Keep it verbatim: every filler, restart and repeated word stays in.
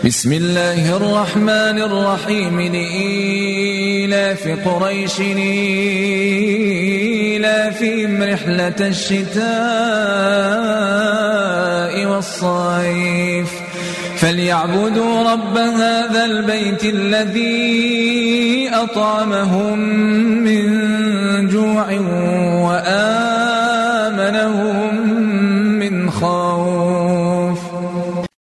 بسم الله الرحمن الرحيم لإيلاف قريش إيلافهم رحلة الشتاء والصيف فليعبدوا رب هذا البيت الذي أطعمهم من جوع